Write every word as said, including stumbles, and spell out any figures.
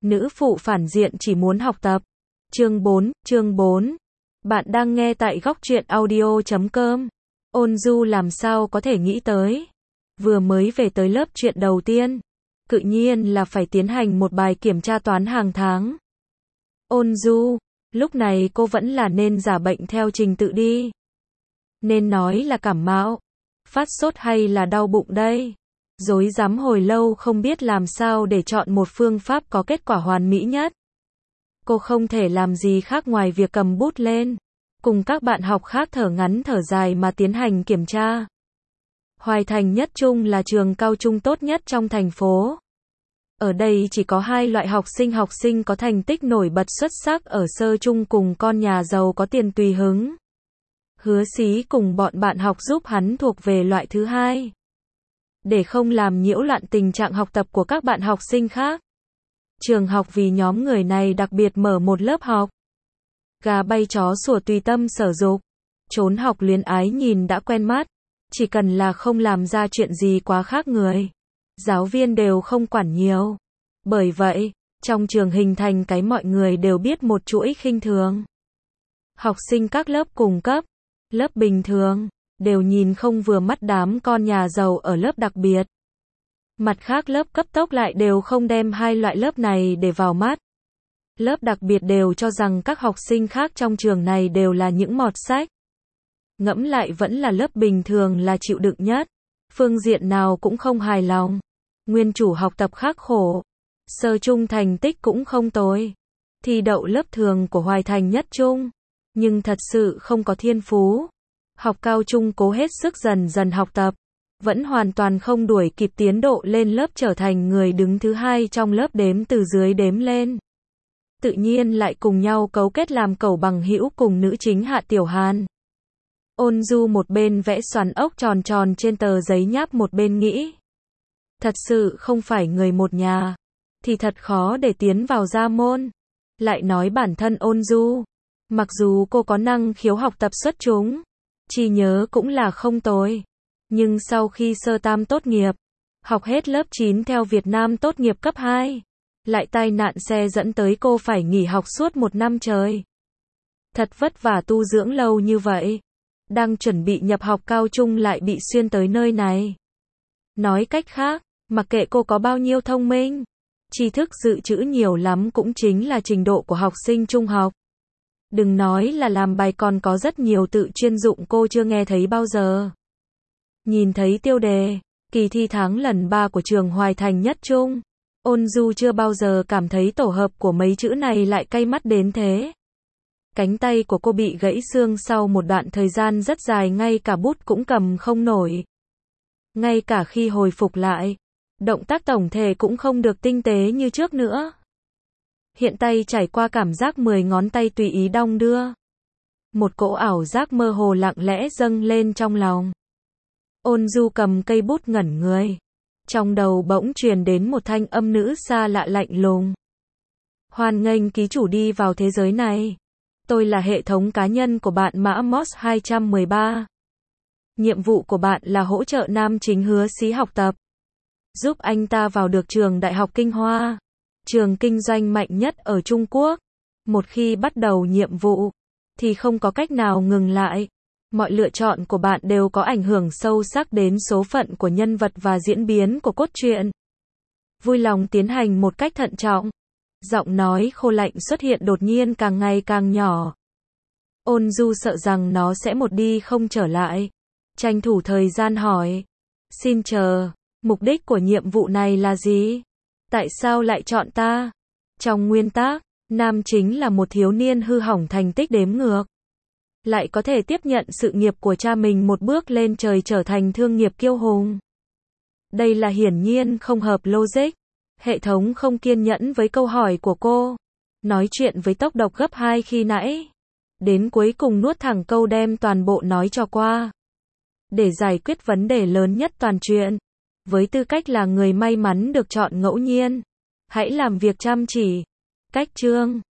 Nữ phụ phản diện chỉ muốn học tập. Chương bốn, chương bốn. Bạn đang nghe tại góc truyện audio chấm com. Ôn Du làm sao có thể nghĩ tới. Vừa mới về tới lớp chuyện đầu tiên, tự nhiên là phải tiến hành một bài kiểm tra toán hàng tháng. Ôn Du, lúc này cô vẫn là nên giả bệnh theo trình tự đi. Nên nói là cảm mạo, phát sốt hay là đau bụng đây. Rối rắm hồi lâu không biết làm sao để chọn một phương pháp có kết quả hoàn mỹ nhất. Cô không thể làm gì khác ngoài việc cầm bút lên, cùng các bạn học khác thở ngắn thở dài mà tiến hành kiểm tra. Hoài Thành Nhất Trung là trường cao trung tốt nhất trong thành phố. Ở đây chỉ có hai loại học sinh học sinh có thành tích nổi bật xuất sắc ở sơ trung cùng con nhà giàu có tiền tùy hứng. Hứa Xí cùng bọn bạn học giúp hắn thuộc về loại thứ hai. Để không làm nhiễu loạn tình trạng học tập của các bạn học sinh khác, trường học vì nhóm người này đặc biệt mở một lớp học. Gà bay chó sủa tùy tâm sở dục, trốn học luyến ái nhìn đã quen mắt, chỉ cần là không làm ra chuyện gì quá khác người, giáo viên đều không quản nhiều. Bởi vậy, trong trường hình thành cái mọi người đều biết một chuỗi khinh thường. Học sinh các lớp cùng cấp, lớp bình thường, đều nhìn không vừa mắt đám con nhà giàu ở lớp đặc biệt. Mặt khác lớp cấp tốc lại đều không đem hai loại lớp này để vào mắt. Lớp đặc biệt đều cho rằng các học sinh khác trong trường này đều là những mọt sách. Ngẫm lại vẫn là lớp bình thường là chịu đựng nhất. Phương diện nào cũng không hài lòng. Nguyên chủ học tập khắc khổ. Sơ trung thành tích cũng không tồi. Thi đậu lớp thường của Hoài Thành Nhất Trung. Nhưng thật sự không có thiên phú. Học cao trung cố hết sức dần dần học tập. Vẫn hoàn toàn không đuổi kịp tiến độ lên lớp trở thành người đứng thứ hai trong lớp đếm từ dưới đếm lên. Tự nhiên lại cùng nhau cấu kết làm cẩu bằng hữu cùng nữ chính Hạ Tiểu Hàn. Ôn Du một bên vẽ xoắn ốc tròn tròn trên tờ giấy nháp một bên nghĩ. Thật sự không phải người một nhà, thì thật khó để tiến vào gia môn. Lại nói bản thân Ôn Du, mặc dù cô có năng khiếu học tập xuất chúng, trí nhớ cũng là không tồi. Nhưng sau khi sơ tam tốt nghiệp, học hết lớp chín theo Việt Nam tốt nghiệp cấp hai, lại tai nạn xe dẫn tới cô phải nghỉ học suốt một năm trời. Thật vất vả tu dưỡng lâu như vậy, đang chuẩn bị nhập học cao trung lại bị xuyên tới nơi này. Nói cách khác, mặc kệ cô có bao nhiêu thông minh, tri thức dự trữ nhiều lắm cũng chính là trình độ của học sinh trung học. Đừng nói là làm bài còn có rất nhiều tự chuyên dụng cô chưa nghe thấy bao giờ. Nhìn thấy tiêu đề, kỳ thi tháng lần ba của trường Hoài Thành Nhất Trung, Ôn Du chưa bao giờ cảm thấy tổ hợp của mấy chữ này lại cay mắt đến thế. Cánh tay của cô bị gãy xương sau một đoạn thời gian rất dài ngay cả bút cũng cầm không nổi. Ngay cả khi hồi phục lại, động tác tổng thể cũng không được tinh tế như trước nữa. Hiện tay trải qua cảm giác mười ngón tay tùy ý đong đưa. Một cỗ ảo giác mơ hồ lặng lẽ dâng lên trong lòng. Ôn Du cầm cây bút ngẩn người. Trong đầu bỗng truyền đến một thanh âm nữ xa lạ lạnh lùng. Hoan nghênh ký chủ đi vào thế giới này. Tôi là hệ thống cá nhân của bạn mã Moss hai một ba. Nhiệm vụ của bạn là hỗ trợ nam chính Hứa Xí học tập. Giúp anh ta vào được trường Đại học Kinh Hoa. Trường kinh doanh mạnh nhất ở Trung Quốc. Một khi bắt đầu nhiệm vụ, thì không có cách nào ngừng lại. Mọi lựa chọn của bạn đều có ảnh hưởng sâu sắc đến số phận của nhân vật và diễn biến của cốt truyện. Vui lòng tiến hành một cách thận trọng. Giọng nói khô lạnh xuất hiện đột nhiên càng ngày càng nhỏ. Ôn Du sợ rằng nó sẽ một đi không trở lại. Tranh thủ thời gian hỏi. Xin chờ, mục đích của nhiệm vụ này là gì? Tại sao lại chọn ta? Trong nguyên tác, nam chính là một thiếu niên hư hỏng thành tích đếm ngược. Lại có thể tiếp nhận sự nghiệp của cha mình một bước lên trời trở thành thương nghiệp kiêu hùng. Đây là hiển nhiên không hợp logic. Hệ thống không kiên nhẫn với câu hỏi của cô. Nói chuyện với tốc độ gấp hai khi nãy. Đến cuối cùng nuốt thẳng câu đem toàn bộ nói cho qua. Để giải quyết vấn đề lớn nhất toàn chuyện. Với tư cách là người may mắn được chọn ngẫu nhiên, hãy làm việc chăm chỉ. Cách chương.